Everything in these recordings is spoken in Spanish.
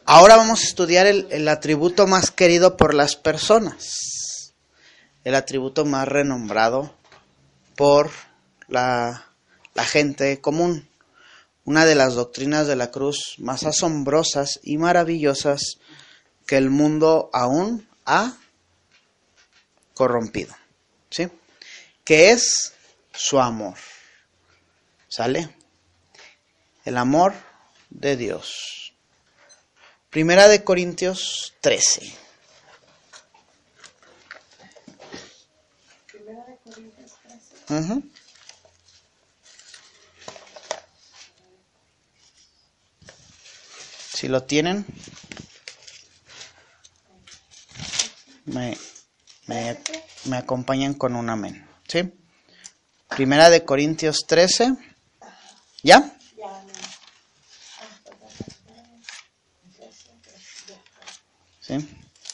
Ahora vamos a estudiar el atributo más querido por las personas, el atributo más renombrado por la gente común. Una de las doctrinas de la cruz más asombrosas y maravillosas que el mundo aún ha corrompido, ¿sí? Que es su amor. ¿Sale? El amor de Dios. Primera de Corintios 13. Primera de Corintios 13. Uh-huh. Si lo tienen, me acompañan con un amén. ¿Sí? Primera de Corintios 13. ¿Ya? ¿Sí?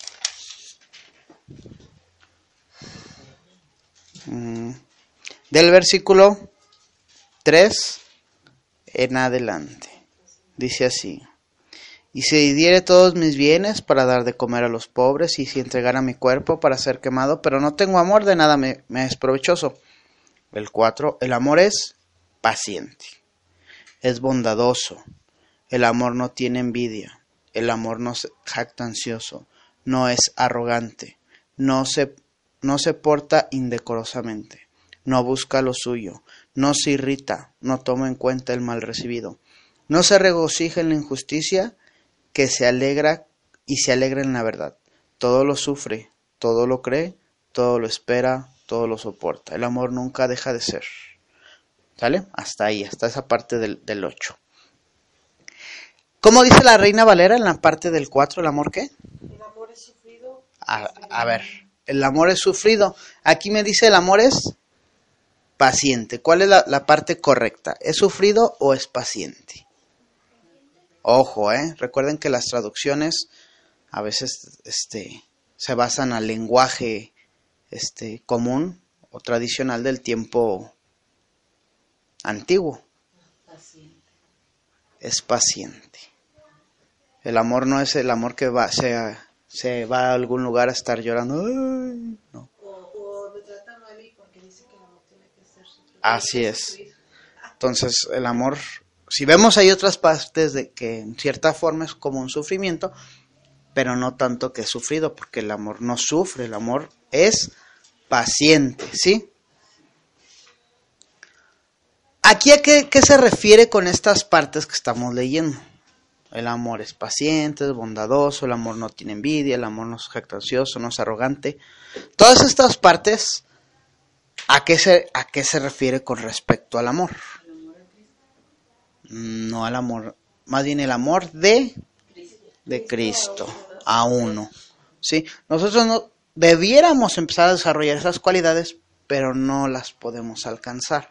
Del versículo 3 en adelante. Dice así: y si diere todos mis bienes para dar de comer a los pobres, y si entregara mi cuerpo para ser quemado, pero no tengo amor, de nada me es provechoso. El 4, el amor es paciente, es bondadoso, el amor no tiene envidia, el amor no es jactancioso, no es arrogante, no se porta indecorosamente, no busca lo suyo, no se irrita, no toma en cuenta el mal recibido, no se regocija en la injusticia, que se alegra en la verdad. Todo lo sufre, todo lo cree, todo lo espera, todo lo soporta. El amor nunca deja de ser. ¿Sale? Hasta ahí, hasta esa parte del 8. ¿Cómo dice la Reina Valera en la parte del 4? ¿El amor qué? El amor es sufrido. A ver, el amor es sufrido. Aquí me dice el amor es paciente. ¿Cuál es la parte correcta? ¿Es sufrido o es paciente? Ojo, recuerden que las traducciones a veces se basan al lenguaje común o tradicional del tiempo antiguo. Paciente. Es paciente. El amor no es el amor que se va a algún lugar a estar llorando. Ay, no. O me trata mal y porque dice que el amor tiene que ser sufrido. Así es. Entonces, el amor, si vemos hay otras partes de que en cierta forma es como un sufrimiento, pero no tanto que es sufrido, porque el amor no sufre, el amor es paciente, ¿sí? ¿Aquí a qué se refiere con estas partes que estamos leyendo? El amor es paciente, es bondadoso, el amor no tiene envidia, el amor no es jactancioso, no es arrogante. Todas estas partes, ¿a qué se refiere con respecto al amor? No al amor, más bien el amor de Cristo, a uno. ¿Sí? Nosotros no debiéramos empezar a desarrollar esas cualidades, pero no las podemos alcanzar.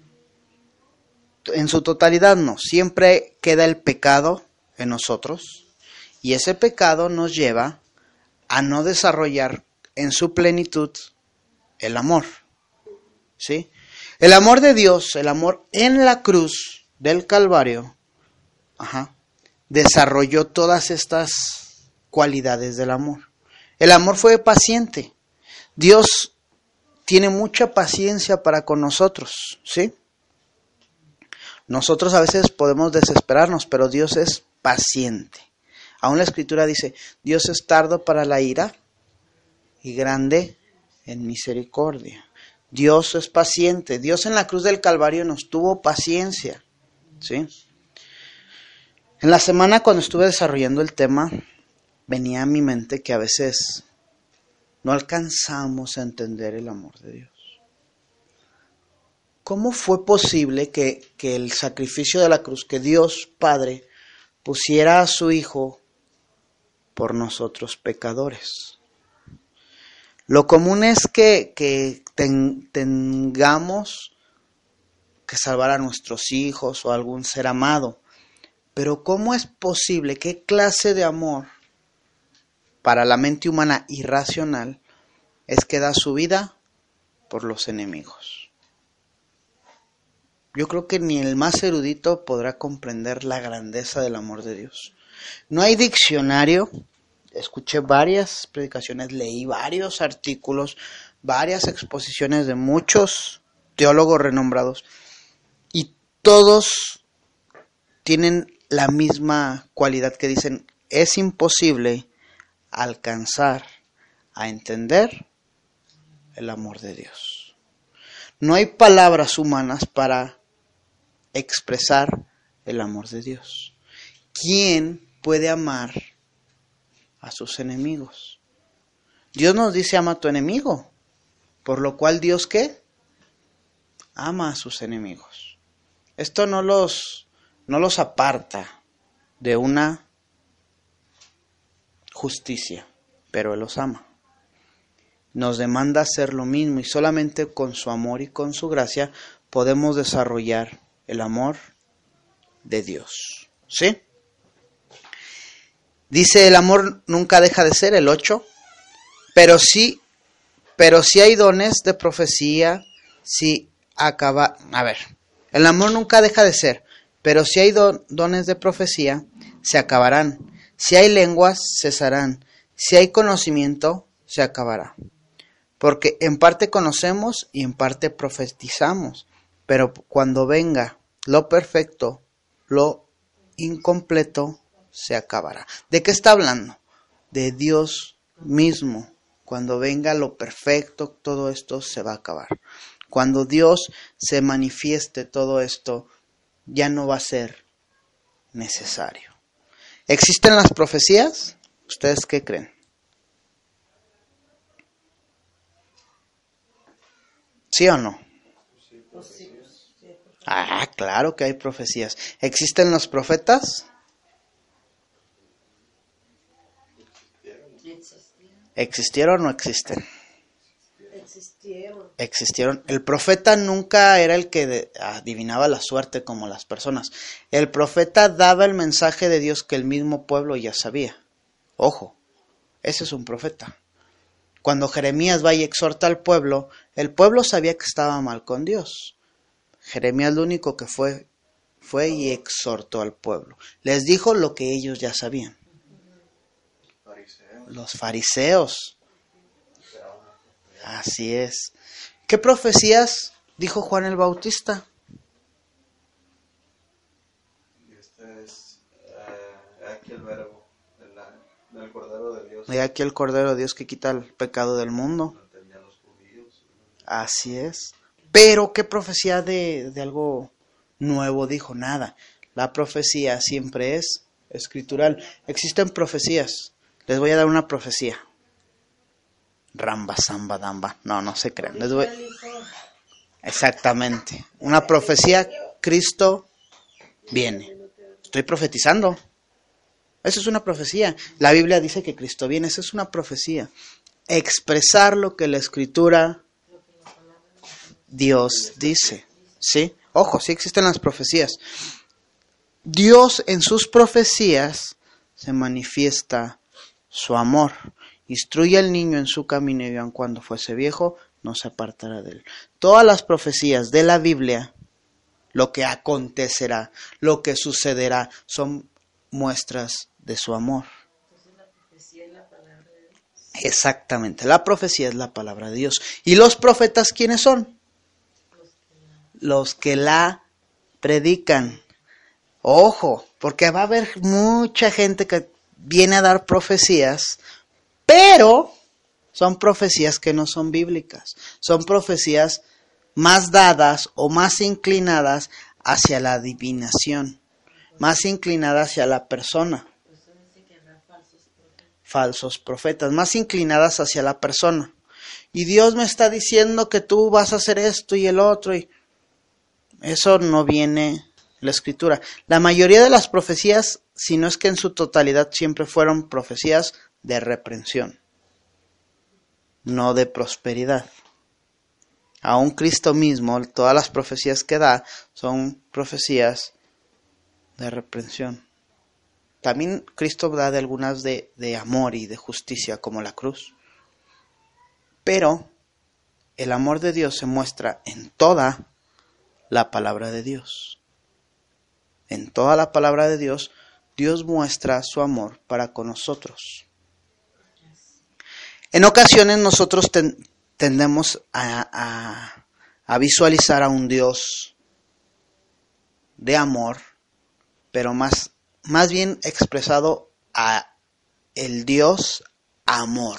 En su totalidad no, siempre queda el pecado en nosotros y ese pecado nos lleva a no desarrollar en su plenitud el amor. ¿Sí? El amor de Dios, el amor en la cruz del Calvario, desarrolló todas estas cualidades del amor. El amor fue paciente. Dios tiene mucha paciencia para con nosotros, ¿sí? Nosotros a veces podemos desesperarnos, pero Dios es paciente. Aún la Escritura dice, Dios es tardo para la ira y grande en misericordia. Dios es paciente. Dios en la cruz del Calvario nos tuvo paciencia, ¿sí? En la semana cuando estuve desarrollando el tema, venía a mi mente que a veces no alcanzamos a entender el amor de Dios. ¿Cómo fue posible que el sacrificio de la cruz, que Dios Padre pusiera a su Hijo por nosotros pecadores? Lo común es que tengamos que salvar a nuestros hijos o a algún ser amado. Pero ¿cómo es posible? ¿Qué clase de amor para la mente humana irracional es que da su vida por los enemigos? Yo creo que ni el más erudito podrá comprender la grandeza del amor de Dios. No hay diccionario. Escuché varias predicaciones, leí varios artículos, varias exposiciones de muchos teólogos renombrados y todos tienen la misma cualidad que dicen, es imposible alcanzar a entender el amor de Dios. No hay palabras humanas para expresar el amor de Dios. ¿Quién puede amar a sus enemigos? Dios nos dice, ama a tu enemigo, por lo cual Dios, ¿qué? Ama a sus enemigos. Esto no los aparta de una justicia, pero Él los ama. Nos demanda hacer lo mismo y solamente con su amor y con su gracia podemos desarrollar el amor de Dios. ¿Sí? Dice, el amor nunca deja de ser, el 8, pero sí hay dones de profecía, el amor nunca deja de ser, pero si hay dones de profecía, se acabarán. Si hay lenguas, cesarán. Si hay conocimiento, se acabará. Porque en parte conocemos y en parte profetizamos, pero cuando venga lo perfecto, lo incompleto se acabará. ¿De qué está hablando? De Dios mismo. Cuando venga lo perfecto, todo esto se va a acabar. Cuando Dios se manifieste, todo esto ya no va a ser necesario. ¿Existen las profecías? ¿Ustedes qué creen? ¿Sí o no? Ah, claro que hay profecías. ¿Existen los profetas? ¿Existieron o no existen? Existieron. El profeta nunca era el que adivinaba la suerte como las personas. El profeta daba el mensaje de Dios que el mismo pueblo ya sabía. Ojo, ese es un profeta. Cuando Jeremías va y exhorta al pueblo, el pueblo sabía que estaba mal con Dios. Jeremías lo único que fue y exhortó al pueblo. Les dijo lo que ellos ya sabían. Los fariseos. Así es. ¿Qué profecías dijo Juan el Bautista? Este es aquí el verbo del Cordero de Dios. He aquí el Cordero de Dios que quita el pecado del mundo. Así es. Pero ¿qué profecía de algo nuevo dijo? Nada. La profecía siempre es escritural. Existen profecías. Les voy a dar una profecía. Ramba, samba, damba. No se crean. Exactamente. Una profecía, Cristo viene. Estoy profetizando. Eso es una profecía. La Biblia dice que Cristo viene. Eso es una profecía. Expresar lo que la Escritura Dios dice. ¿Sí? Ojo, sí existen las profecías. Dios en sus profecías se manifiesta su amor. Instruye al niño en su camino y aun cuando fuese viejo, no se apartará de él. Todas las profecías de la Biblia, lo que acontecerá, lo que sucederá, son muestras de su amor. Entonces la profecía es la palabra de Dios. Exactamente, la profecía es la palabra de Dios. ¿Y los profetas quiénes son? Los que la predican. Ojo, porque va a haber mucha gente que viene a dar profecías, pero son profecías que no son bíblicas. Son profecías más dadas o más inclinadas hacia la adivinación, más inclinadas hacia la persona. Falsos profetas, más inclinadas hacia la persona. Y Dios me está diciendo que tú vas a hacer esto y el otro, y eso no viene en la Escritura. La mayoría de las profecías, si no es que en su totalidad, siempre fueron profecías de reprensión, no de prosperidad. Aún Cristo mismo, todas las profecías que da son profecías de reprensión. También Cristo da de algunas de amor y de justicia, como la cruz. Pero el amor de Dios se muestra en toda la palabra de Dios. En toda la palabra de Dios Dios muestra su amor para con nosotros. En ocasiones nosotros tendemos a visualizar a un Dios de amor, pero más bien expresado a el Dios amor.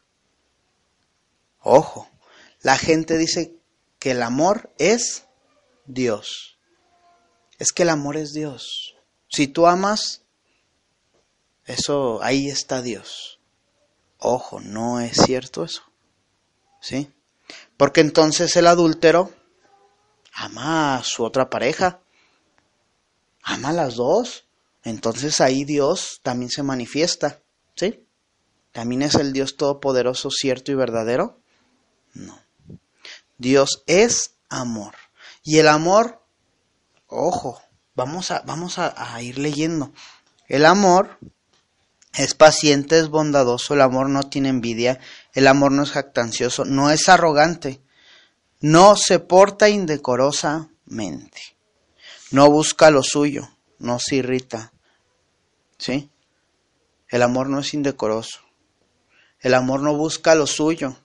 Ojo, la gente dice que el amor es Dios. Es que el amor es Dios. Si tú amas, eso, ahí está Dios. Ojo, no es cierto eso. ¿Sí? Porque entonces el adúltero ama a su otra pareja. Ama a las dos. Entonces ahí Dios también se manifiesta. ¿Sí? ¿También es el Dios todopoderoso, cierto y verdadero? No. Dios es amor. Y el amor, ojo, vamos a ir leyendo. El amor es paciente, es bondadoso, el amor no tiene envidia, el amor no es jactancioso, no es arrogante, no se porta indecorosamente, no busca lo suyo, no se irrita. ¿Sí? El amor no es indecoroso, el amor no busca lo suyo.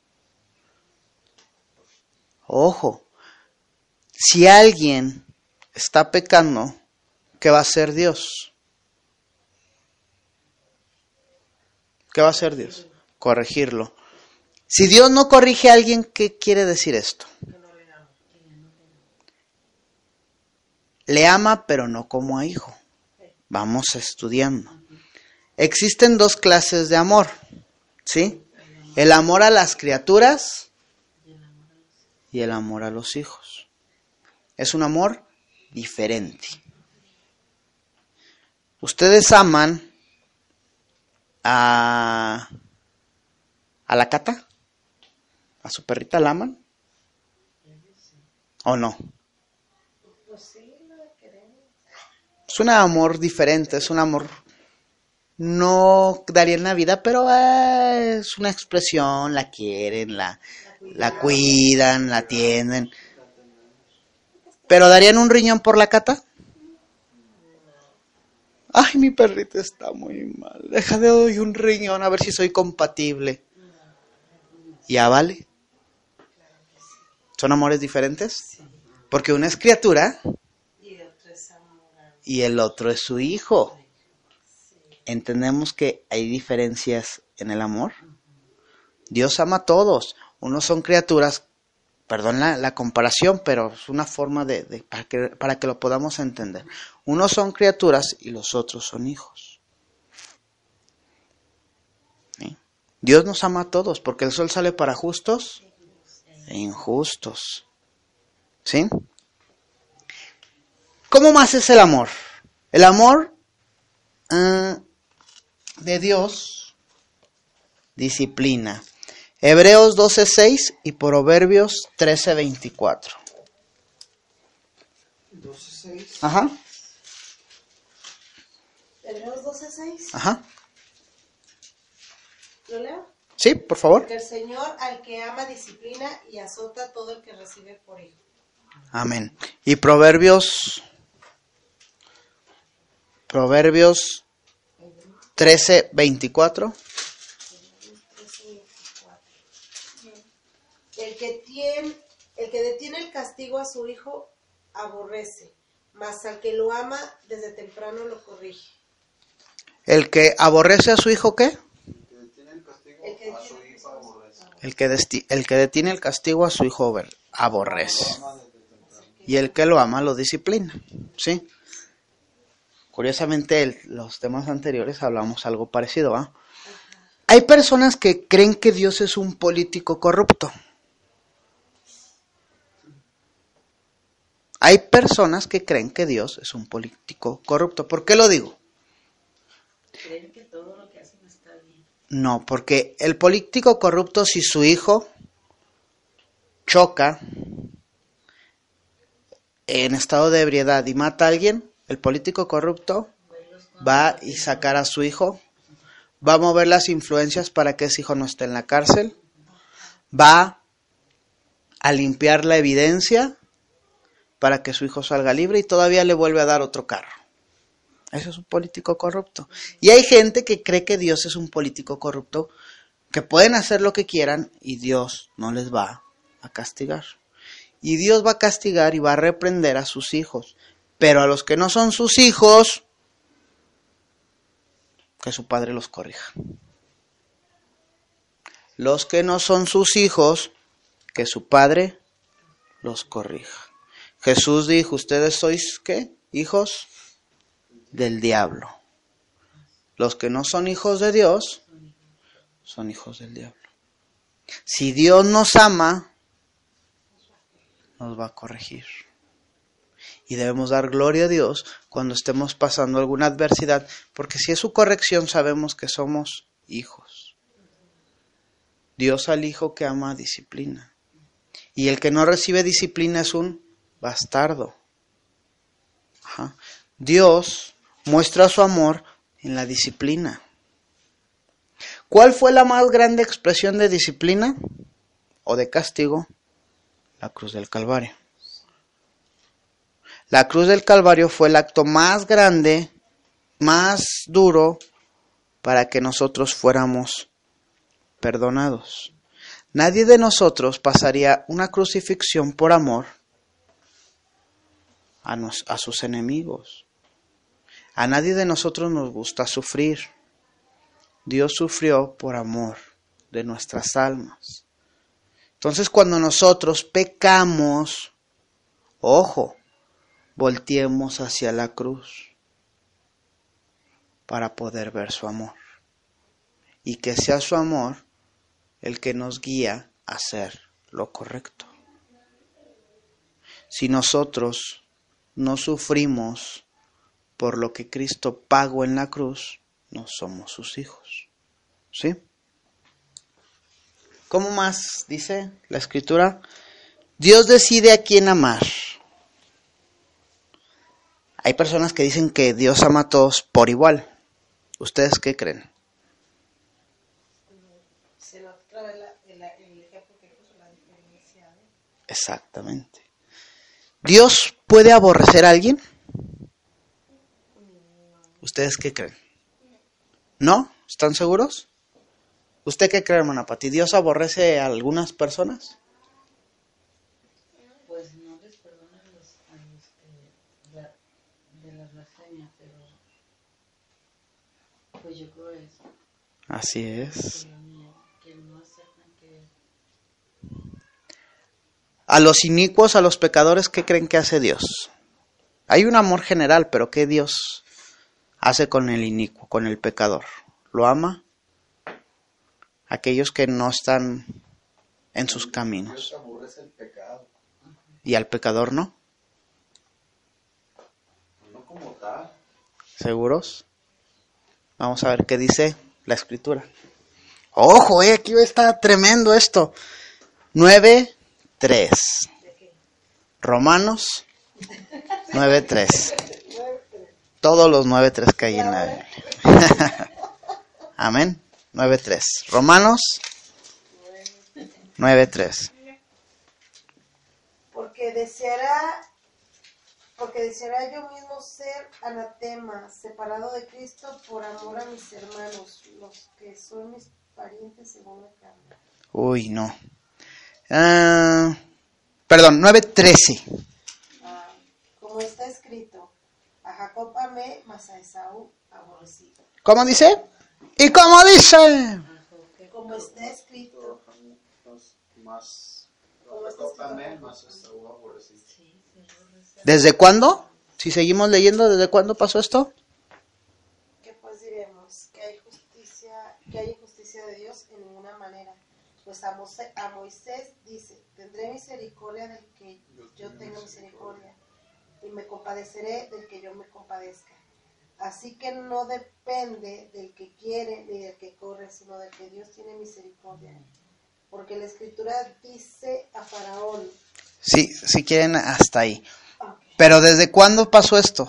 Ojo, si alguien está pecando, ¿qué va a hacer Dios? ¿Qué va a hacer Dios? Corregirlo. Si Dios no corrige a alguien, ¿qué quiere decir esto? Le ama, pero no como a hijo. Vamos estudiando. Existen dos clases de amor, ¿sí? El amor a las criaturas y el amor a los hijos. Es un amor diferente. Ustedes aman a la Cata, a su perrita, ¿la aman? ¿O no? Pues sí, la queremos. Es un amor diferente, es un amor, no daría en la vida, pero es una expresión, la quieren, la cuidan, la atienden. ¿Pero darían un riñón por la Cata? Ay, mi perrita está muy mal. Déjale doy un riñón a ver si soy compatible. ¿Ya vale? ¿Son amores diferentes? Porque una es criatura y el otro es su hijo. ¿Entendemos que hay diferencias en el amor? Dios ama a todos. Unos son criaturas, perdón la comparación, pero es una forma para que lo podamos entender. Unos son criaturas y los otros son hijos. ¿Sí? Dios nos ama a todos, porque el sol sale para justos e injustos. ¿Sí? ¿Cómo más es el amor? El amor de Dios disciplina. Hebreos 12:6 y Proverbios 13:24. 12:6. Ajá. Hebreos 12:6. Ajá. ¿Lo leo? Sí, por favor. Que el Señor al que ama disciplina y azota a todo el que recibe por hijo. Amén. Y Proverbios 13:24. El que detiene el castigo a su hijo aborrece, mas al que lo ama desde temprano lo corrige. El que aborrece a su hijo, ¿qué? El que detiene el castigo a su hijo aborrece. El que detiene el castigo a su hijo aborrece. Y el que lo ama lo disciplina. ¿Sí? Curiosamente, los temas anteriores hablamos algo parecido, ¿ah? Hay personas que creen que Dios es un político corrupto. Hay personas que creen que Dios es un político corrupto. ¿Por qué lo digo? Creen que todo lo que hacen está bien. No, porque el político corrupto, si su hijo choca en estado de ebriedad y mata a alguien, el político corrupto va y sacar a su hijo, va a mover las influencias para que ese hijo no esté en la cárcel, va a limpiar la evidencia para que su hijo salga libre y todavía le vuelve a dar otro carro. Eso es un político corrupto. Y hay gente que cree que Dios es un político corrupto, que pueden hacer lo que quieran y Dios no les va a castigar. Y Dios va a castigar y va a reprender a sus hijos. Pero a los que no son sus hijos, que su padre los corrija. Los que no son sus hijos, que su padre los corrija. Jesús dijo, ustedes sois, ¿qué? Hijos del diablo. Los que no son hijos de Dios, son hijos del diablo. Si Dios nos ama, nos va a corregir. Y debemos dar gloria a Dios cuando estemos pasando alguna adversidad, porque si es su corrección sabemos que somos hijos. Dios al hijo que ama disciplina. Y el que no recibe disciplina es un bastardo. Ajá. Dios muestra su amor en la disciplina. ¿Cuál fue la más grande expresión de disciplina o de castigo? La cruz del Calvario. La cruz del Calvario fue el acto más grande, más duro, para que nosotros fuéramos perdonados. Nadie de nosotros pasaría una crucifixión por amor a sus enemigos. A nadie de nosotros nos gusta sufrir. Dios sufrió por amor de nuestras almas. Entonces, cuando nosotros pecamos, ojo, volteemos hacia la cruz para poder ver su amor. Y que sea su amor el que nos guía a hacer lo correcto. Si nosotros no sufrimos por lo que Cristo pagó en la cruz, no somos sus hijos. ¿Sí? ¿Cómo más dice la Escritura? Dios decide a quién amar. Hay personas que dicen que Dios ama a todos por igual. ¿Ustedes qué creen? Se nos trae el ejemplo que puso la diferencia. Exactamente. ¿Dios puede aborrecer a alguien? ¿Ustedes qué creen? ¿No? ¿Están seguros? ¿Usted qué cree, hermana Pati? ¿Dios aborrece a algunas personas? Pues no les perdona a los de las blasfemias, pero pues yo creo eso. Así es. Que no aceptan que... A los inicuos, a los pecadores, ¿qué creen que hace Dios? Hay un amor general, pero ¿qué Dios hace con el inicuo, con el pecador? ¿Lo ama? Aquellos que no están en sus caminos. Dios aborrece el pecado. ¿Y al pecador no? No como tal. ¿Seguros? Vamos a ver qué dice la Escritura. ¡Ojo, aquí está tremendo esto! 9:3. Romanos 9:3. Todos los 9:3 que hay en la Biblia. Amén. 9:3. Romanos 9:3. Porque deseará yo mismo ser anatema, separado de Cristo por amor a mis hermanos, los que son mis parientes según la carne. Uy, no. Perdón, 9:13. Como está escrito, a Jacob amé, mas a Esaú aborrecí. ¿Cómo dice? ¿Y cómo dice? Como está escrito, Más como está escrito, también, más Esaú aborrecí. ¿Desde cuándo? Si seguimos leyendo, ¿desde cuándo pasó esto? que pues diremos que hay injusticia de Dios en ninguna manera. Pues a Moisés dice, tendré misericordia del que yo tenga misericordia, y me compadeceré del que yo me compadezca. Así que no depende del que quiere ni del que corre, sino del que Dios tiene misericordia. Porque la Escritura dice a Faraón. Sí, si quieren, hasta ahí. Okay. Pero ¿desde cuándo pasó esto?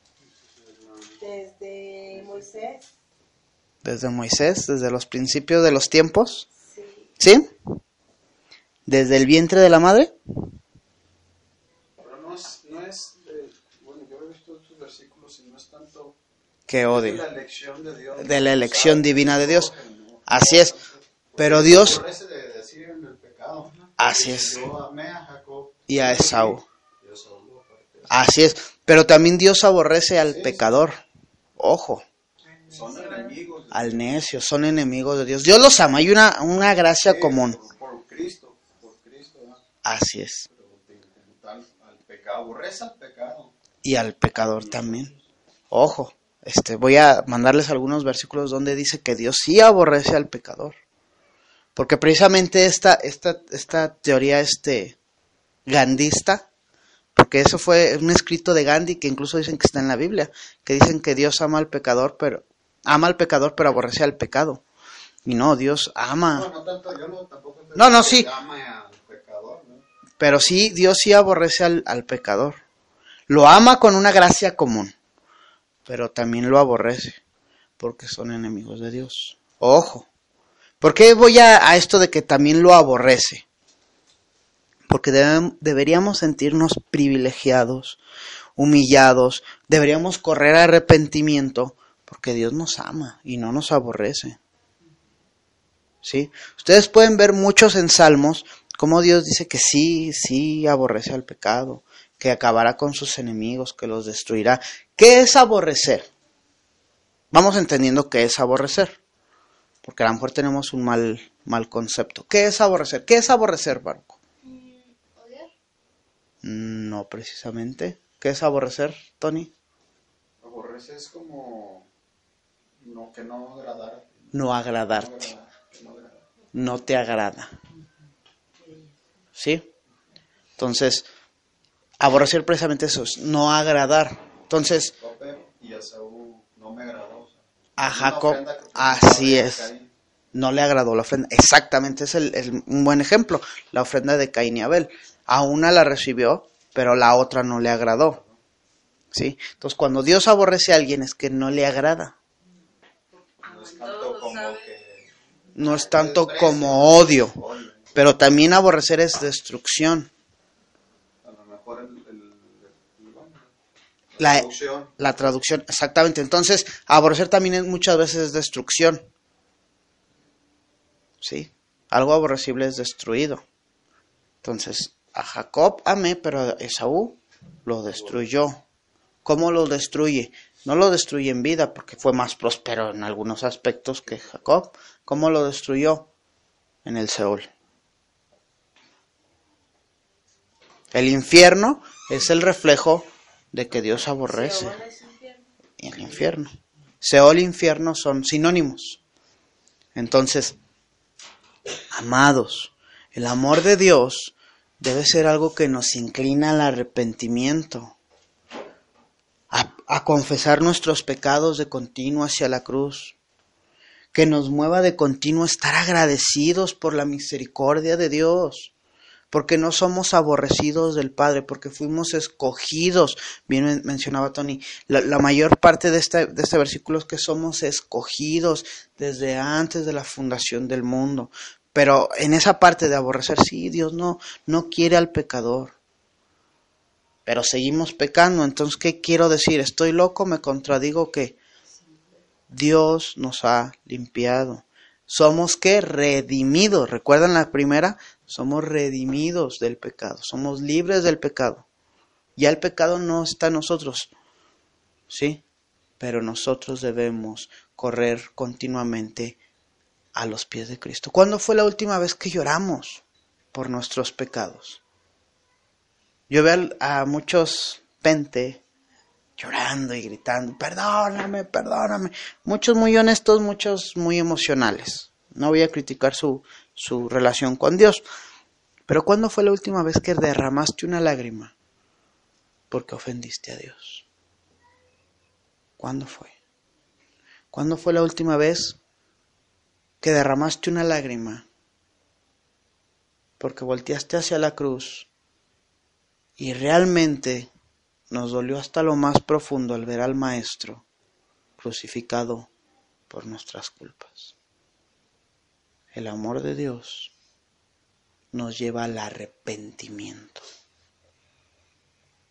Desde Moisés. Desde Moisés, desde los principios de los tiempos. Sí. ¿Sí? ¿Desde el vientre de la madre? Pero no es bueno, yo he visto estos versículos y no es tanto que odie. La elección de Dios. De la elección divina de Dios. ¿No? Así es. Pero Dios, Aborrece de decir en el pecado, ¿no? así es. Yo amé a Jacob Y a Esaú. y Esaú lo aparté. Así es. Pero también Dios aborrece al pecador. Ojo. Son enemigos. Al necio. Son enemigos de Dios. Dios los ama. Hay una gracia común. Por Cristo, ¿no? Así es. Pero como tal, al pecado, aborrece al pecado. Y al pecador también. Ojo. Voy a mandarles algunos versículos donde dice que Dios sí aborrece al pecador. Porque precisamente esta teoría gandhista, porque eso fue un escrito de Gandhi que incluso dicen que está en la Biblia, que dicen que Dios ama al pecador, pero aborrece al pecado. Y no, Dios ama. No tanto, yo tampoco No, sí. Ama al pecador, ¿no? Pero sí, Dios sí aborrece al pecador. Lo ama con una gracia común, pero también lo aborrece, porque son enemigos de Dios. Ojo. ¿Por qué voy a esto de que también lo aborrece? Porque deberíamos sentirnos privilegiados, humillados, deberíamos correr a arrepentimiento, porque Dios nos ama y no nos aborrece. ¿Sí? Ustedes pueden ver muchos en Salmos cómo Dios dice que sí aborrece al pecado, que acabará con sus enemigos, que los destruirá. ¿Qué es aborrecer? Vamos entendiendo qué es aborrecer. Porque a lo mejor tenemos un mal concepto. ¿Qué es aborrecer? ¿Qué es aborrecer, Baruco? ¿Odiar? No precisamente. ¿Qué es aborrecer, Tony? Aborrece es como que no agradar. No agradarte. No te agrada. ¿Sí? Entonces, aborrecer precisamente eso es no agradar. Entonces, Y a Esaú no me agradó. a Jacob, así es. No le agradó la ofrenda. Exactamente, es un buen ejemplo. La ofrenda de Caín y Abel. A una la recibió, pero la otra no le agradó. ¿Sí? Entonces, cuando Dios aborrece a alguien es que no le agrada. No es tanto como que... No es tanto como odio. Pero también aborrecer es destrucción. A lo mejor la traducción, exactamente. Entonces, aborrecer también muchas veces es destrucción. ¿Sí? Algo aborrecible es destruido. Entonces, a Jacob amé, pero a Esaú lo destruyó. ¿Cómo lo destruye? No lo destruye en vida, porque fue más próspero en algunos aspectos que Jacob. ¿Cómo lo destruyó? En el Seol. El infierno es el reflejo de que Dios aborrece. Y el infierno. Seol e infierno son sinónimos. Entonces, amados, el amor de Dios debe ser algo que nos inclina al arrepentimiento, a confesar nuestros pecados de continuo hacia la cruz, que nos mueva de continuo a estar agradecidos por la misericordia de Dios, porque no somos aborrecidos del Padre, porque fuimos escogidos. Bien mencionaba Tony, la mayor parte de este versículo es que somos escogidos desde antes de la fundación del mundo. Pero en esa parte de aborrecer, sí, Dios no quiere al pecador. Pero seguimos pecando. Entonces, ¿qué quiero decir? ¿Estoy loco? ¿Me contradigo qué? Dios nos ha limpiado. Somos ¿qué? Redimidos. ¿Recuerdan la primera? Somos redimidos del pecado. Somos libres del pecado. Ya el pecado no está en nosotros. ¿Sí? Pero nosotros debemos correr continuamente a los pies de Cristo. ¿Cuándo fue la última vez que lloramos por nuestros pecados? Yo veo a muchos gente llorando y gritando, perdóname, perdóname. Muchos muy honestos, muchos muy emocionales. No voy a criticar su relación con Dios. Pero ¿cuándo fue la última vez que derramaste una lágrima porque ofendiste a Dios? ¿Cuándo fue? ¿Cuándo fue la última vez que derramaste una lágrima porque volteaste hacia la cruz y realmente nos dolió hasta lo más profundo al ver al Maestro crucificado por nuestras culpas? El amor de Dios nos lleva al arrepentimiento.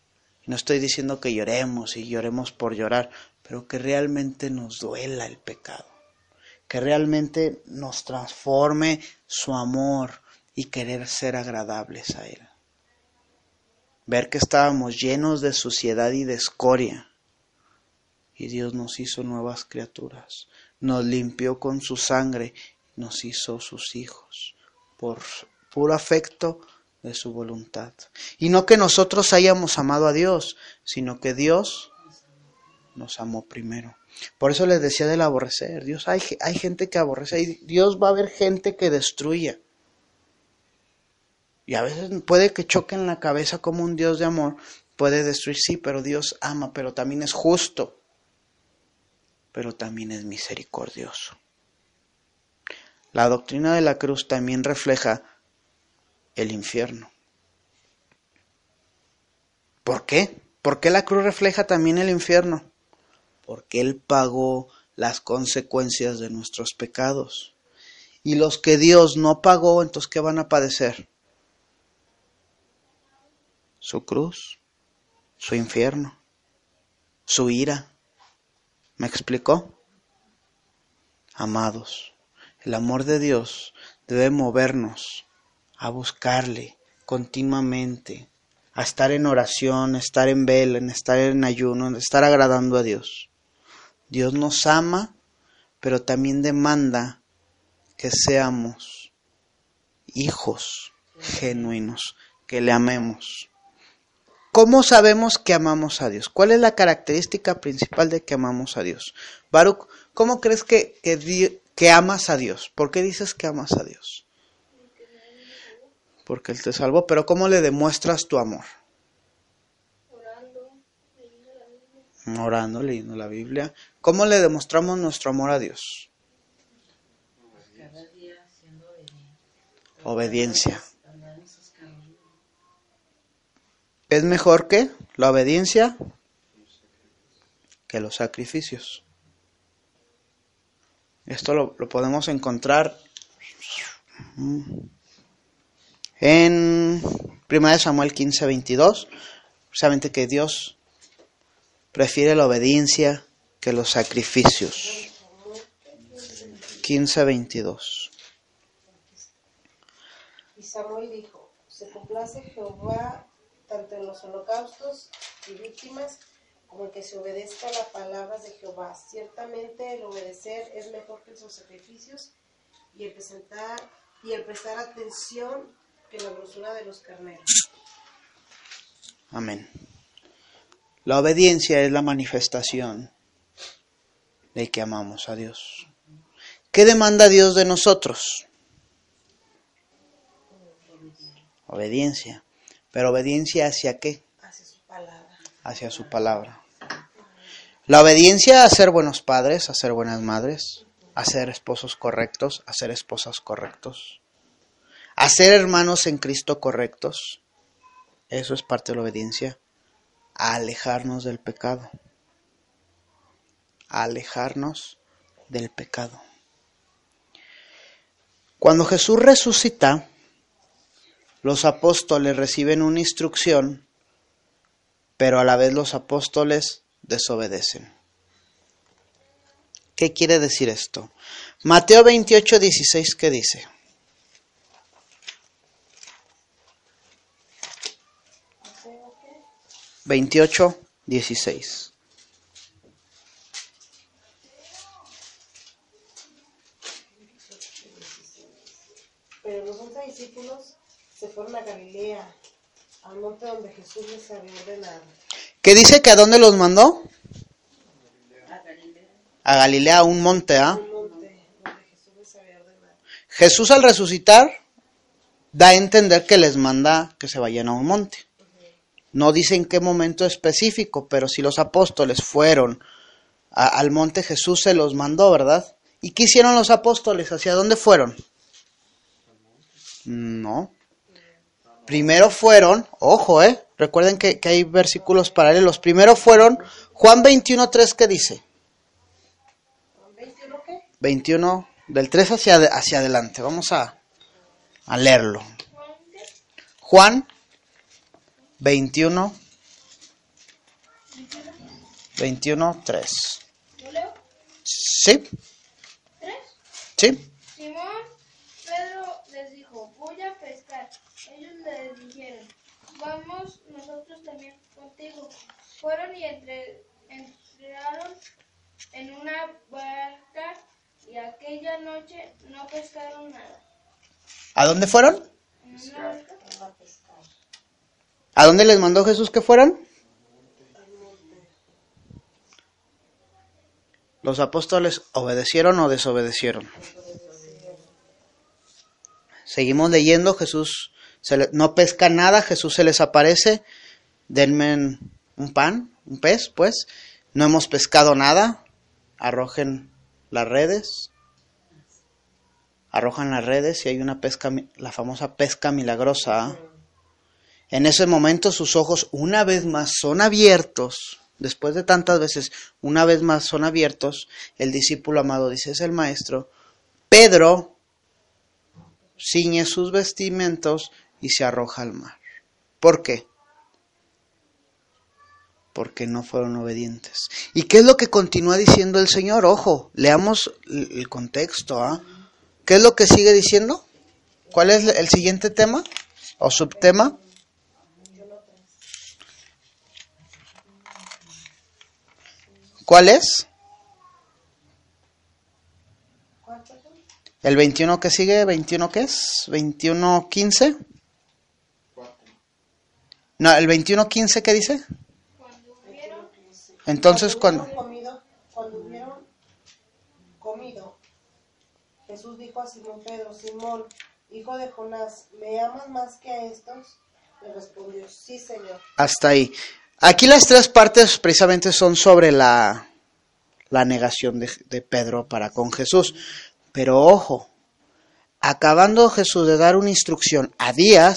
No estoy diciendo que lloremos y lloremos por llorar, pero que realmente nos duela el pecado. Que realmente nos transforme su amor y querer ser agradables a Él. Ver que estábamos llenos de suciedad y de escoria. Y Dios nos hizo nuevas criaturas. Nos limpió con su sangre. Nos hizo sus hijos. Por puro afecto de su voluntad. Y no que nosotros hayamos amado a Dios, sino que Dios nos amó primero. Por eso les decía del aborrecer. Dios, hay gente que aborrece. Y Dios va a haber gente que destruya. Y a veces puede que choque en la cabeza como un Dios de amor puede destruir, sí, pero Dios ama, pero también es justo, pero también es misericordioso. La doctrina de la cruz también refleja el infierno. ¿Por qué? ¿Por qué la cruz refleja también el infierno? Porque Él pagó las consecuencias de nuestros pecados. Y los que Dios no pagó, entonces ¿qué van a padecer? Su cruz, su infierno, su ira. ¿Me explicó? Amados, el amor de Dios debe movernos a buscarle continuamente, a estar en oración, a estar en vela, a estar en ayuno, a estar agradando a Dios. Dios nos ama, pero también demanda que seamos hijos genuinos, que le amemos. ¿Cómo sabemos que amamos a Dios? ¿Cuál es la característica principal de que amamos a Dios? Baruch, ¿cómo crees que amas a Dios? ¿Por qué dices que amas a Dios? Porque Él te salvó, pero ¿cómo le demuestras tu amor? Orando, leyendo la Biblia. ¿Cómo le demostramos nuestro amor a Dios? Cada día siendo obediente. Obediencia. Andar en sus caminos. ¿Es mejor que la obediencia que los sacrificios? Esto lo podemos encontrar en 1 Samuel 15:22, precisamente que Dios prefiere la obediencia que los sacrificios. 15:22. Y Samuel dijo: se complace Jehová tanto en los holocaustos y víctimas como en que se obedezca a las palabras de Jehová. Ciertamente el obedecer es mejor que los sacrificios y el prestar atención que la grosura de los carneros. Amén. La obediencia es la manifestación de que amamos a Dios. ¿Qué demanda Dios de nosotros? Obediencia. ¿Pero obediencia hacia qué? Hacia su palabra. Hacia su palabra. La obediencia a ser buenos padres, a ser buenas madres, a ser esposos correctos, a ser esposas correctos, a ser hermanos en Cristo correctos. Eso es parte de la obediencia. A alejarnos del pecado. A alejarnos del pecado. Cuando Jesús resucita, los apóstoles reciben una instrucción, pero a la vez los apóstoles desobedecen. ¿Qué quiere decir esto? Mateo 28:16, ¿qué dice? ¿qué? 28:16. Pero los 11 discípulos se fueron a Galilea, al monte donde Jesús les había ordenado. ¿Qué dice que a dónde los mandó? A Galilea. A Galilea, a un monte, ¿ah? Un monte donde Jesús les había ordenado. Jesús al resucitar da a entender que les manda que se vayan a un monte. No dice en qué momento específico, pero si los apóstoles fueron al monte, Jesús se los mandó, ¿verdad? ¿Y qué hicieron los apóstoles? ¿Hacia dónde fueron? No. Primero fueron, ojo, recuerden que hay versículos paralelos. Primero fueron, Juan 21:3, ¿qué dice? ¿21 qué? 21, del 3 hacia adelante. Vamos a leerlo. Juan 21, 21:3. ¿Yo leo? ¿Sí? 3. ¿Sí? Simón Pedro les dijo, voy a pescar. Ellos le dijeron, vamos nosotros también contigo. Fueron y entraron en una barca y aquella noche no pescaron nada. ¿A dónde fueron? En una barca. ¿A dónde les mandó Jesús que fueran? ¿Los apóstoles obedecieron o desobedecieron? Seguimos leyendo, Jesús no pesca nada, Jesús se les aparece, denme un pan, un pez, pues, no hemos pescado nada, arrojen las redes, arrojan las redes y hay una pesca, la famosa pesca milagrosa. En ese momento sus ojos una vez más son abiertos, después de tantas veces, una vez más son abiertos, el discípulo amado dice, es el maestro, Pedro ciñe sus vestimentos y se arroja al mar. ¿Por qué? Porque no fueron obedientes. ¿Y qué es lo que continúa diciendo el Señor? Ojo, leamos el contexto. ¿Ah? ¿Qué es lo que sigue diciendo? ¿Cuál es el siguiente tema o subtema? ¿Cuál es? ¿El 21 que sigue? ¿21 qué es? ¿21:15? No, ¿el 21:15 qué dice? Entonces, cuando hubieron comido, Jesús dijo a Simón Pedro, Simón, hijo de Jonás, ¿me amas más que a estos? Le respondió, sí, Señor. Hasta ahí. Aquí las tres partes precisamente son sobre la negación de Pedro para con Jesús. Pero ojo, acabando Jesús de dar una instrucción a Díaz,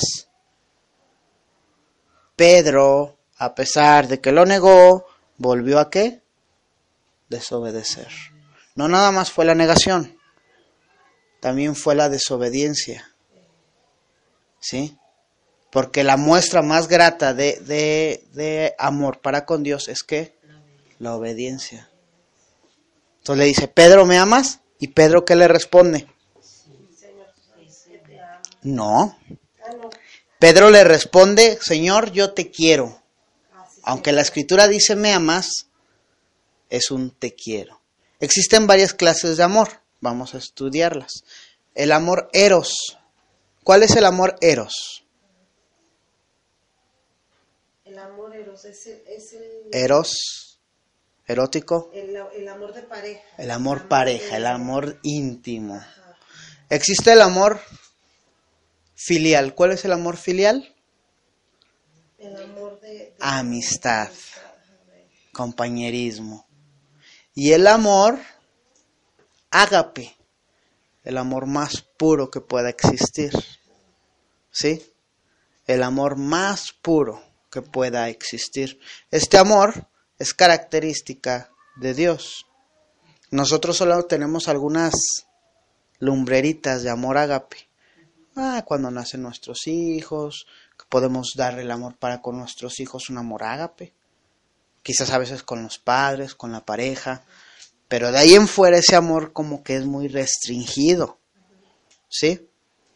Pedro, a pesar de que lo negó, volvió a ¿qué? Desobedecer. No nada más fue la negación, también fue la desobediencia. ¿Sí? Porque la muestra más grata de amor para con Dios es ¿qué? La obediencia. Entonces le dice, Pedro, ¿me amas? ¿Y Pedro qué le responde? No. Pedro le responde, Señor, yo te quiero. Aunque la escritura dice me amas, es un te quiero. Existen varias clases de amor, vamos a estudiarlas. El amor eros. ¿Cuál es el amor eros? El amor eros es el Eros, erótico. El amor de pareja. El amor pareja, el amor íntimo. Ajá. Existe el amor filial. ¿Cuál es el amor filial? El amor de amistad, compañerismo. Y el amor ágape, el amor más puro que pueda existir. ¿Sí? El amor más puro que pueda existir. Este amor es característica de Dios. Nosotros solo tenemos algunas lumbreritas de amor ágape. Cuando nacen nuestros hijos, podemos darle el amor para con nuestros hijos, un amor ágape. Quizás a veces con los padres, con la pareja, pero de ahí en fuera ese amor como que es muy restringido. ¿Sí?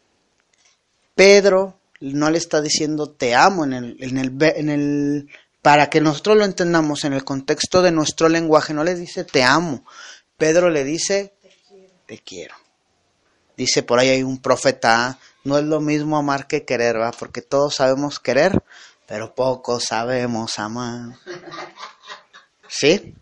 Pedro no le está diciendo te amo para que nosotros lo entendamos en el contexto de nuestro lenguaje, no le dice te amo. Pedro le dice te quiero. Dice por ahí hay un profeta, no es lo mismo amar que querer, ¿va? Porque todos sabemos querer, pero pocos sabemos amar. ¿Sí?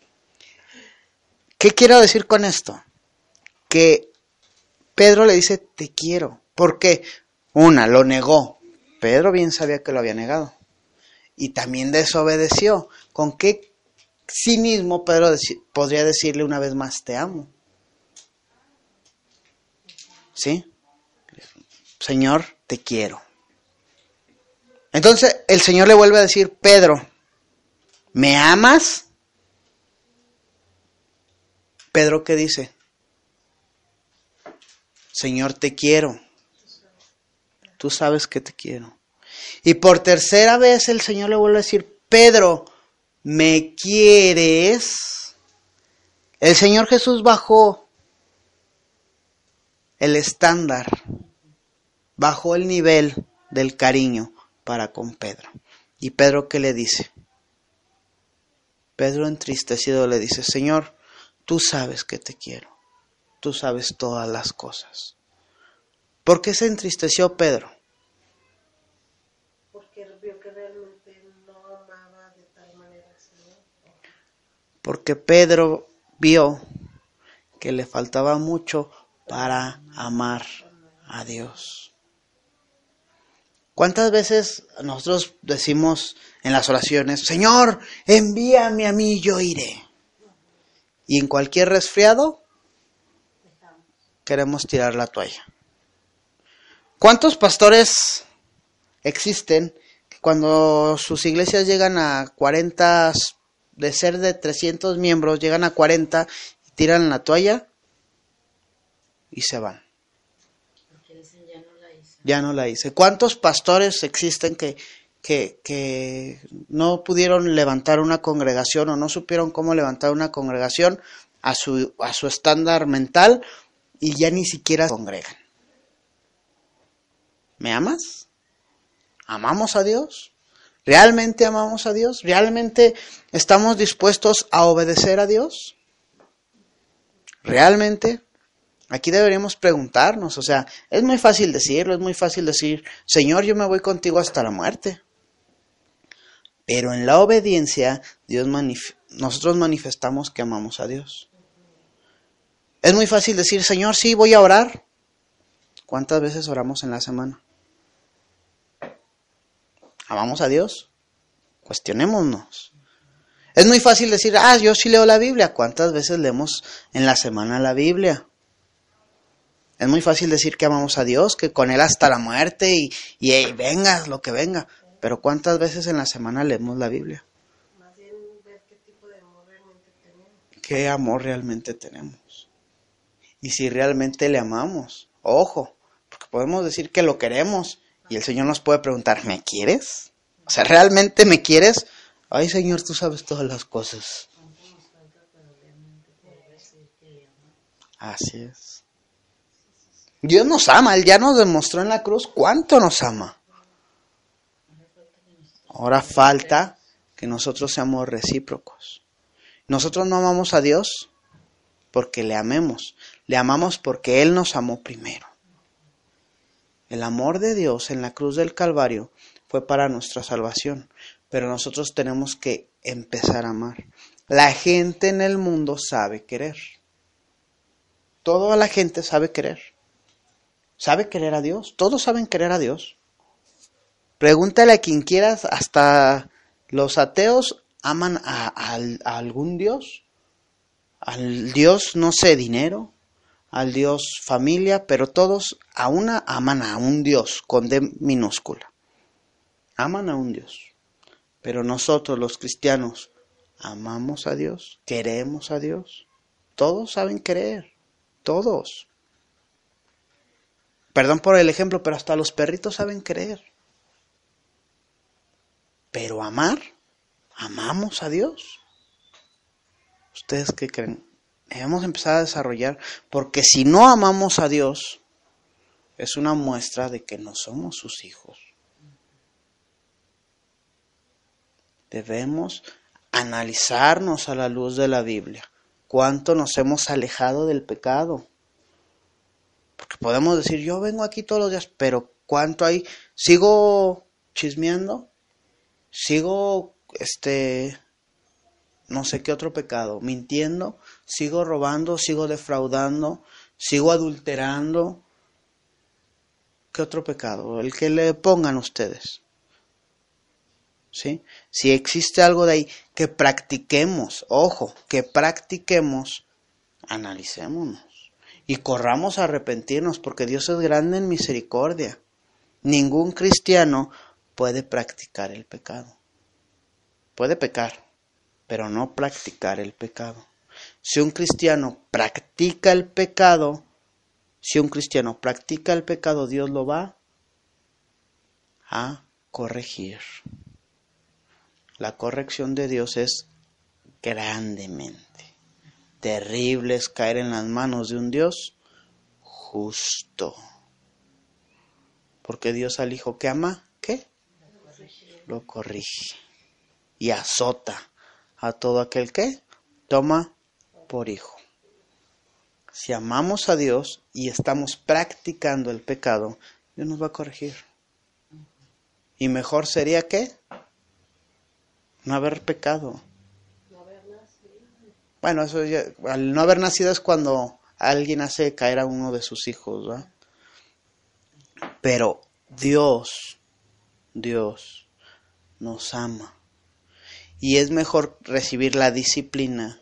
¿Qué quiero decir con esto? Que Pedro le dice te quiero. ¿Por qué? Lo negó. Pedro bien sabía que lo había negado. Y también desobedeció. ¿Con qué cinismo Pedro podría decirle una vez más te amo? ¿Sí? Señor, te quiero. Entonces el Señor le vuelve a decir, Pedro, ¿me amas? Pedro, ¿qué dice? Señor, te quiero. Tú sabes que te quiero. Y por tercera vez el Señor le vuelve a decir, Pedro, ¿me quieres? El Señor Jesús bajó el estándar, bajó el nivel del cariño para con Pedro. ¿Y Pedro qué le dice? Pedro entristecido le dice, Señor, tú sabes que te quiero, tú sabes todas las cosas. ¿Por qué se entristeció Pedro? Porque vio que realmente no amaba de tal manera al Señor. Porque Pedro vio que le faltaba mucho para amar a Dios. ¿Cuántas veces nosotros decimos en las oraciones, Señor, envíame a mí, yo iré? Y en cualquier resfriado queremos tirar la toalla. ¿Cuántos pastores existen que cuando sus iglesias llegan a 40, de ser de 300 miembros, llegan a 40 y tiran la toalla y se van? Porque dicen, ya no la hice. Ya no la hice. ¿Cuántos pastores existen que no pudieron levantar una congregación o no supieron cómo levantar una congregación a su estándar mental y ya ni siquiera se congregan? ¿Me amas? ¿Amamos a Dios? ¿Realmente amamos a Dios? ¿Realmente estamos dispuestos a obedecer a Dios? ¿Realmente? Aquí deberíamos preguntarnos, o sea, es muy fácil decirlo, es muy fácil decir, Señor, yo me voy contigo hasta la muerte. Pero en la obediencia, nosotros manifestamos que amamos a Dios. Es muy fácil decir, Señor, sí, voy a orar. ¿Cuántas veces oramos en la semana? ¿Amamos a Dios? Cuestionémonos. Es muy fácil decir, yo sí leo la Biblia. ¿Cuántas veces leemos en la semana la Biblia? Es muy fácil decir que amamos a Dios, que con Él hasta la muerte y venga lo que venga. Pero ¿cuántas veces en la semana leemos la Biblia? Más bien ver qué tipo de amor realmente tenemos. ¿Qué amor realmente tenemos? Y si realmente le amamos. Ojo, porque podemos decir que lo queremos y el Señor nos puede preguntar, ¿me quieres? O sea, ¿realmente me quieres? Ay, Señor, tú sabes todas las cosas. Así es. Dios nos ama, Él ya nos demostró en la cruz cuánto nos ama. Ahora falta que nosotros seamos recíprocos. Nosotros no amamos a Dios porque le amemos. Le amamos porque Él nos amó primero. El amor de Dios en la cruz del Calvario fue para nuestra salvación. Pero nosotros tenemos que empezar a amar. La gente en el mundo sabe querer. Toda la gente sabe querer. ¿Sabe querer a Dios? Todos saben querer a Dios. Pregúntale a quien quieras, hasta los ateos aman a algún Dios. Al Dios, no sé, dinero. Al Dios familia, pero todos aman a un Dios con D minúscula. Aman a un Dios. Pero nosotros los cristianos amamos a Dios, queremos a Dios. Todos saben querer, todos. Perdón por el ejemplo, pero hasta los perritos saben querer. Pero amar, amamos a Dios. ¿Ustedes qué creen? Debemos empezar a desarrollar, porque si no amamos a Dios, es una muestra de que no somos sus hijos. Debemos analizarnos a la luz de la Biblia. ¿Cuánto nos hemos alejado del pecado? Porque podemos decir, yo vengo aquí todos los días, pero ¿cuánto hay? ¿Sigo chismeando? ¿Sigo, no sé qué otro pecado? ¿Mintiendo? ¿Sigo robando? ¿Sigo defraudando? ¿Sigo adulterando? ¿Qué otro pecado? El que le pongan ustedes. ¿Sí? Si existe algo de ahí que practiquemos, ojo, que practiquemos, analicémonos y corramos a arrepentirnos, porque Dios es grande en misericordia. Ningún cristiano puede practicar el pecado. Puede pecar, pero no practicar el pecado. Si un cristiano practica el pecado, Dios lo va a corregir. La corrección de Dios es grandemente. Terrible es caer en las manos de un Dios justo. Porque Dios al hijo que ama, ¿qué? Lo corrige. Y azota a todo aquel que toma por hijo. Si amamos a Dios y estamos practicando el pecado, Dios nos va a corregir. Y mejor sería que no haber pecado. Bueno, eso ya, al no haber nacido es cuando alguien hace caer a uno de sus hijos, ¿verdad? Pero Dios nos ama. Y es mejor recibir la disciplina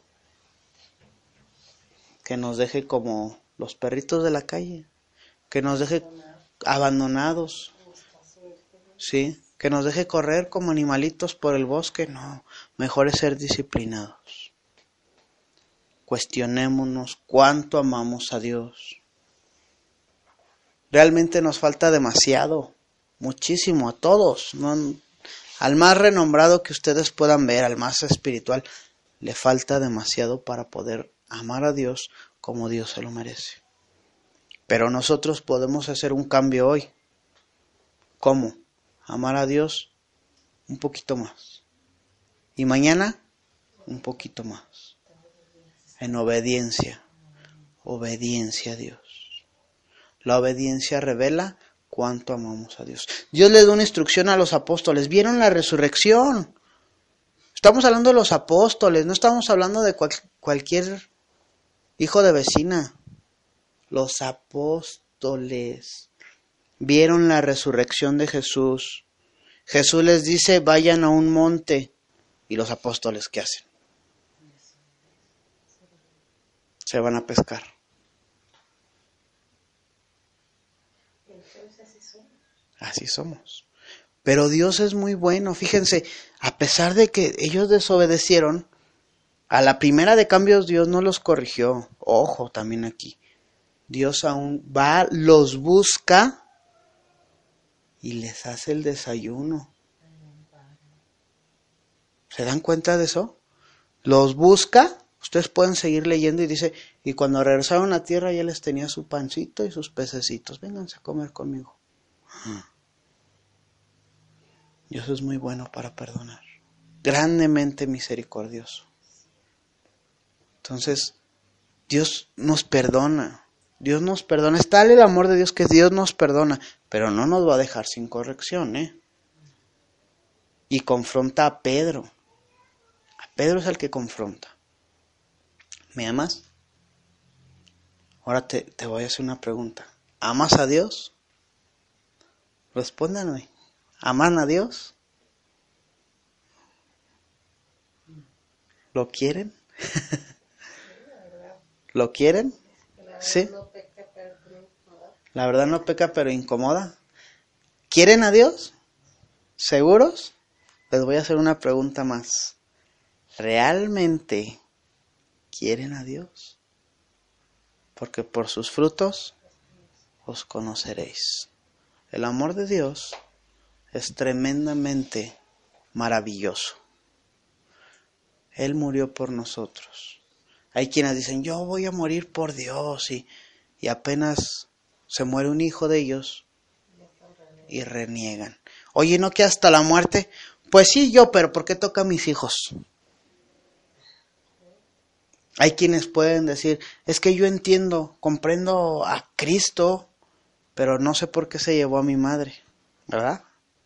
que nos deje como los perritos de la calle, que nos deje abandonados, ¿sí? Que nos deje correr como animalitos por el bosque. No, mejor es ser disciplinados. Cuestionémonos cuánto amamos a Dios. Realmente nos falta demasiado, muchísimo, a todos. No, al más renombrado que ustedes puedan ver, al más espiritual, le falta demasiado para poder amar a Dios como Dios se lo merece. Pero nosotros podemos hacer un cambio hoy. ¿Cómo? Amar a Dios un poquito más. Y mañana, un poquito más. En obediencia. Obediencia a Dios. La obediencia revela cuánto amamos a Dios. Dios le da una instrucción a los apóstoles. ¿Vieron la resurrección? Estamos hablando de los apóstoles, no estamos hablando de cualquier hijo de vecina. Los apóstoles vieron la resurrección de Jesús. Jesús les dice, vayan a un monte. ¿Y los apóstoles qué hacen? Se van a pescar. Así somos. Pero Dios es muy bueno. Fíjense, a pesar de que ellos desobedecieron, a la primera de cambios Dios no los corrigió. Ojo, también aquí. Dios aún va, los busca y les hace el desayuno. ¿Se dan cuenta de eso? Los busca. Ustedes pueden seguir leyendo y dice, y cuando regresaron a tierra ya les tenía su pancito y sus pececitos. Vénganse a comer conmigo. Dios es muy bueno para perdonar. Grandemente misericordioso. Entonces, Dios nos perdona. Dios nos perdona. Es tal el amor de Dios que Dios nos perdona. Pero no nos va a dejar sin corrección, Y confronta a Pedro. A Pedro es el que confronta. ¿Me amas? Ahora te voy a hacer una pregunta. ¿Amas a Dios? Respóndanme. ¿Aman a Dios? ¿Lo quieren? ¿Lo quieren? Sí. La verdad no peca, pero incomoda. ¿Quieren a Dios? ¿Seguros? Les voy a hacer una pregunta más. ¿Realmente quieren a Dios? Porque por sus frutos os conoceréis. El amor de Dios es tremendamente maravilloso. Él murió por nosotros. Hay quienes dicen, yo voy a morir por Dios, y apenas se muere un hijo de ellos y reniegan. Oye, ¿no que hasta la muerte? Pues sí, yo, pero ¿por qué toca a mis hijos? Hay quienes pueden decir, es que yo entiendo, comprendo a Cristo, pero no sé por qué se llevó a mi madre, ¿verdad?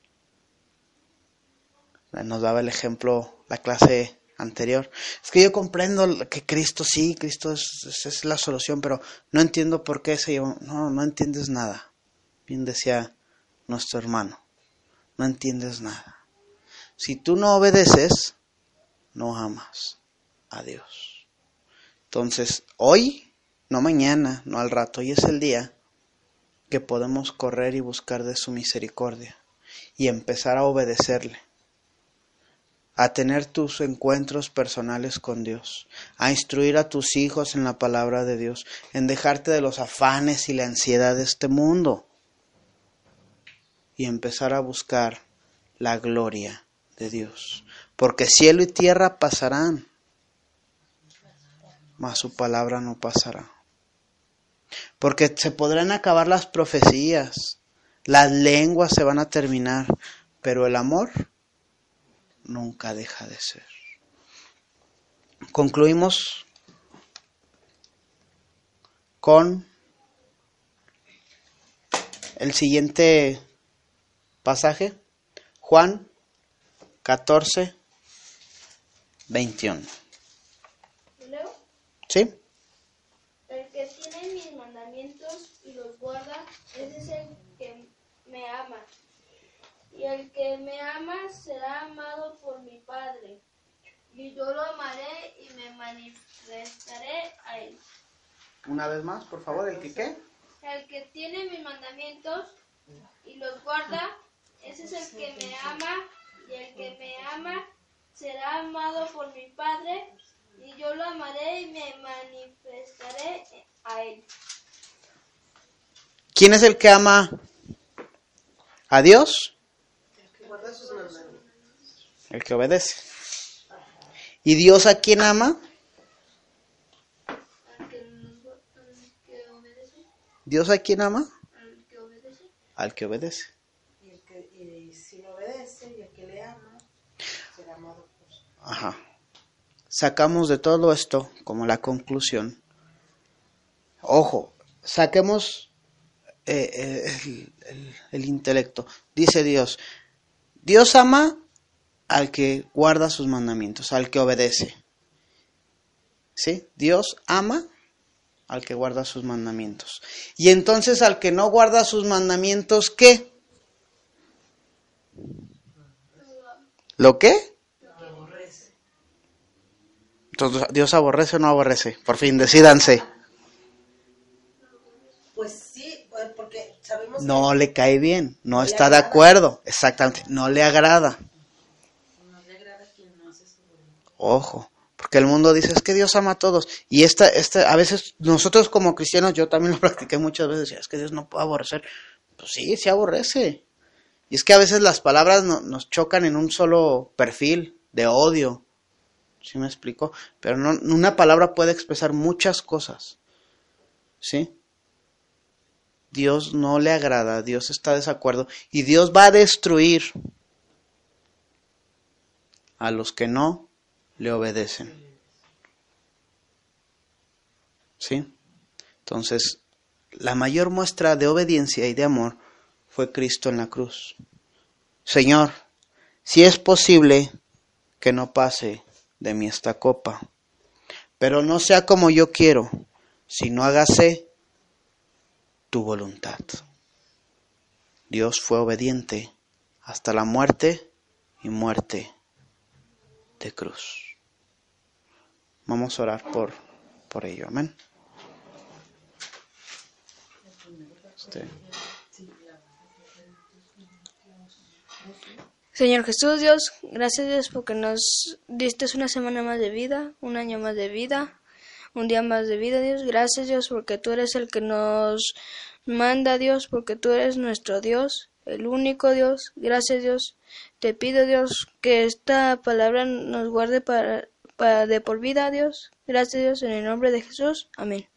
Nos daba el ejemplo la clase anterior. Es que yo comprendo que Cristo sí, Cristo es la solución, pero no entiendo por qué se llevó. No entiendes nada. Bien decía nuestro hermano, no entiendes nada. Si tú no obedeces, no amas a Dios. Entonces, hoy, no mañana, no al rato, hoy es el día que podemos correr y buscar de su misericordia y empezar a obedecerle, a tener tus encuentros personales con Dios, a instruir a tus hijos en la palabra de Dios, en dejarte de los afanes y la ansiedad de este mundo y empezar a buscar la gloria de Dios. Porque cielo y tierra pasarán, mas su palabra no pasará. Porque se podrán acabar las profecías, las lenguas se van a terminar, pero el amor nunca deja de ser. Concluimos con el siguiente pasaje, Juan 14, 21. ¿Leo? ¿Sí? El que tiene mis mandamientos y los guarda, ese es el que me ama. Y el que me ama será amado por mi Padre. Y yo lo amaré y me manifestaré a él. Una vez más, por favor, ¿el que qué? El que tiene mis mandamientos y los guarda, ese es el que me ama. Y el que me ama será amado por mi Padre. Y yo lo amaré y me manifestaré a él. ¿Quién es el que ama a Dios? Guarda sus mandamientos. El que obedece. ¿Y Dios a quién ama? Al que obedece. ¿Dios a quién ama? Al que obedece. Al que obedece. Y si le obedece y el que le ama, será amado por su. Ajá. Sacamos de todo esto como la conclusión. Ojo, saquemos el intelecto. Dice Dios. Dios ama al que guarda sus mandamientos, al que obedece. ¿Sí? Dios ama al que guarda sus mandamientos. Y entonces al que no guarda sus mandamientos, ¿qué? ¿Lo qué? Entonces, ¿Dios aborrece o no aborrece? Por fin, decídanse. Pues sí, porque sabemos No que le cae bien, no le está de agrada. acuerdo, exactamente, no le agrada. No le agrada quien no hace su voluntad. Ojo, porque el mundo dice, es que Dios ama a todos. Y a veces nosotros como cristianos, yo también lo practiqué muchas veces, es que Dios no puede aborrecer. Pues sí, sí aborrece. Y es que a veces las palabras nos chocan en un solo perfil de odio. ¿Sí me explico? Pero no, una palabra puede expresar muchas cosas. ¿Sí? Dios no le agrada, Dios está de desacuerdo y Dios va a destruir a los que no le obedecen. ¿Sí? Entonces, la mayor muestra de obediencia y de amor fue Cristo en la cruz. Señor, si es posible que no pase de mí esta copa, pero no sea como yo quiero, sino hágase tu voluntad. Dios fue obediente hasta la muerte y muerte de cruz. Vamos a orar por ello. Amén. Señor Jesús, Dios, gracias Dios porque nos diste una semana más de vida, un año más de vida, un día más de vida, Dios. Gracias Dios porque tú eres el que nos manda, Dios, porque tú eres nuestro Dios, el único Dios. Gracias Dios. Te pido Dios que esta palabra nos guarde para de por vida, Dios. Gracias Dios en el nombre de Jesús. Amén.